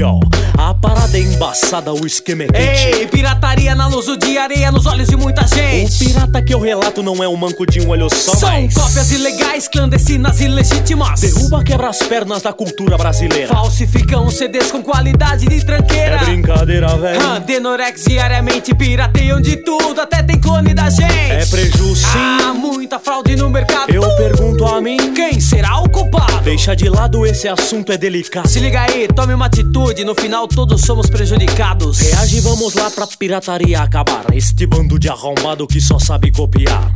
ó, a parada é embaçada, o esquema é quente. Ei, pirataria na luz do dia, areia nos olhos de muita gente. O pirata que eu relato não é um manco de um olho só, São mas cópias ilegais, clandestinas e legítimas. derruba, quebra as pernas da cultura brasileira. Falsificam CDs com qualidade de tranqueira. É brincadeira, velho. Denorex diariamente pirateiam de tudo, até tem clone da gente. É preju sim. Há muita fraude no mercado. Eu pergunto a mim, Quem será o culpado? deixa de lado, esse assunto é delicado. Se liga aí, tome uma atitude, no final todos somos prejudicados. Reage, vamos lá pra pirataria acabar. Este bando de arrombado que só sabe copiar.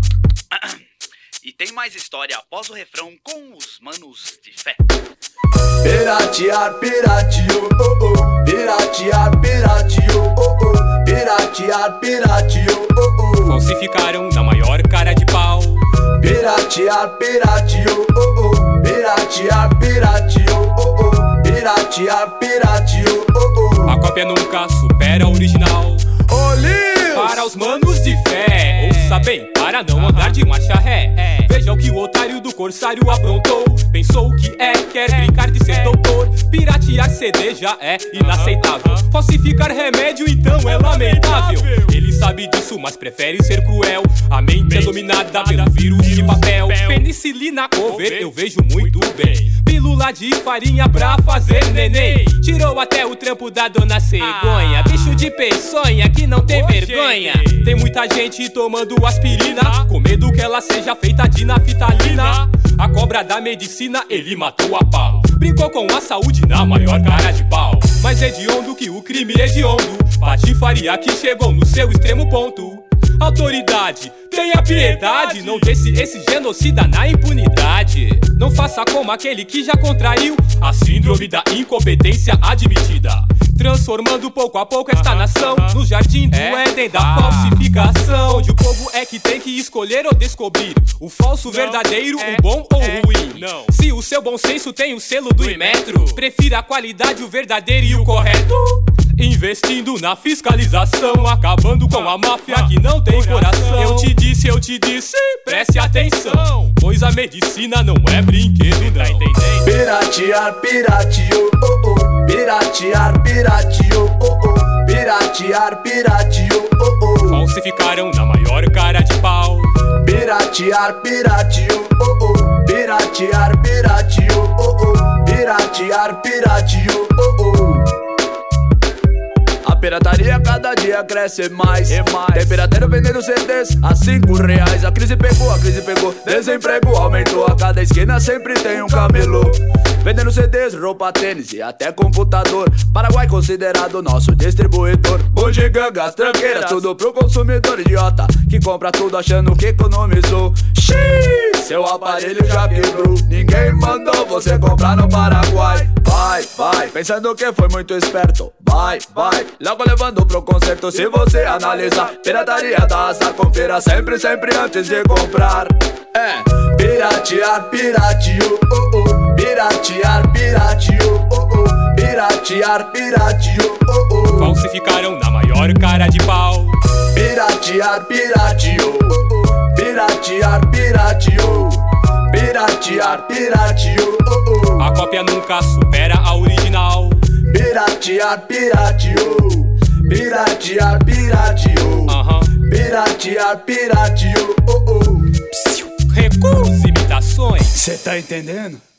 E tem mais história após o refrão com os manos de fé. Piratear, pirateou, oh oh. Piratear, pirateou, oh oh. Piratear, pirateou, oh oh. Falsificaram na maior cara de pau. Piratear, pirateou, oh oh. Piratear, pirateou, oh oh. Piratear, pirateou, oh oh. A cópia nunca supera a original. Para os manos de fé, ouça bem, para não andar de marcha ré. Veja o que o otário do corsário aprontou. Pensou que quer brincar de ser doutor. Piratear CD já é inaceitável. Falsificar remédio então é lamentável. Ele sabe disso, mas prefere ser cruel. A mente é dominada pelo vírus de papel. Penicilina cover, eu vejo muito bem. Pílula de farinha pra fazer neném. Tirou até o trampo da dona cegonha. Bicho de peçonha que não tem vergonha. Tem muita gente tomando aspirina, com medo que ela seja feita de naftalina. A cobra da medicina ele matou a pau. Brincou com a saúde na maior cara de pau. Mas hediondo que o crime é hediondo. Patifaria que chegou no seu extremo ponto. Autoridade, tenha piedade, não deixe esse genocida na impunidade. Não faça como aquele que já contraiu a síndrome da incompetência admitida, transformando pouco a pouco esta nação no jardim do Éden da falsificação, onde o povo é que tem que escolher ou descobrir o falso, verdadeiro, o bom ou o ruim. Se o seu bom senso tem o selo do Inmetro, prefira a qualidade, o verdadeiro e o correto. Investindo na fiscalização, acabando com a máfia que não tem coração. Eu te disse, preste atenção, pois a medicina não é brinquedo, não. Tá entendendo? Piratear, pirateou, oh oh. Piratear, pirateou, oh oh. Piratear, pirateou, oh oh. Falsificaram na maior cara de pau. Piratear, pirateou, oh oh. Piratear, pirateou, oh oh. Piratear, pirateou, oh oh. A pirataria cada dia cresce mais. Tem pirateiro vendendo CDs a R$5. A crise pegou, desemprego aumentou. A cada esquina sempre tem um camelô vendendo CDs, roupa, tênis e até computador. Paraguai considerado nosso distribuidor. Bugigangas, tranqueiras, tudo pro consumidor idiota que compra tudo achando que economizou. Xiii, seu aparelho já quebrou. Ninguém mandou você comprar no Paraguai. Vai, pensando que foi muito esperto. Vai, logo levando pro concerto. Se você analisar, pirataria da azar. Confira sempre antes de comprar. Piratear, pirateou, oh oh. Piratear, pirateou, oh oh. Piratear, pirateou, oh oh. Falsificaram na maior cara de pau. Piratear, pirateou, oh oh. Piratear, pirateou. Piratear, pirateou, oh oh. A cópia nunca supera a original. Piratear, pirateou. Piratear, pirateou. Piratear, pirateou, oh oh. Recursos, imitações. Cê tá entendendo?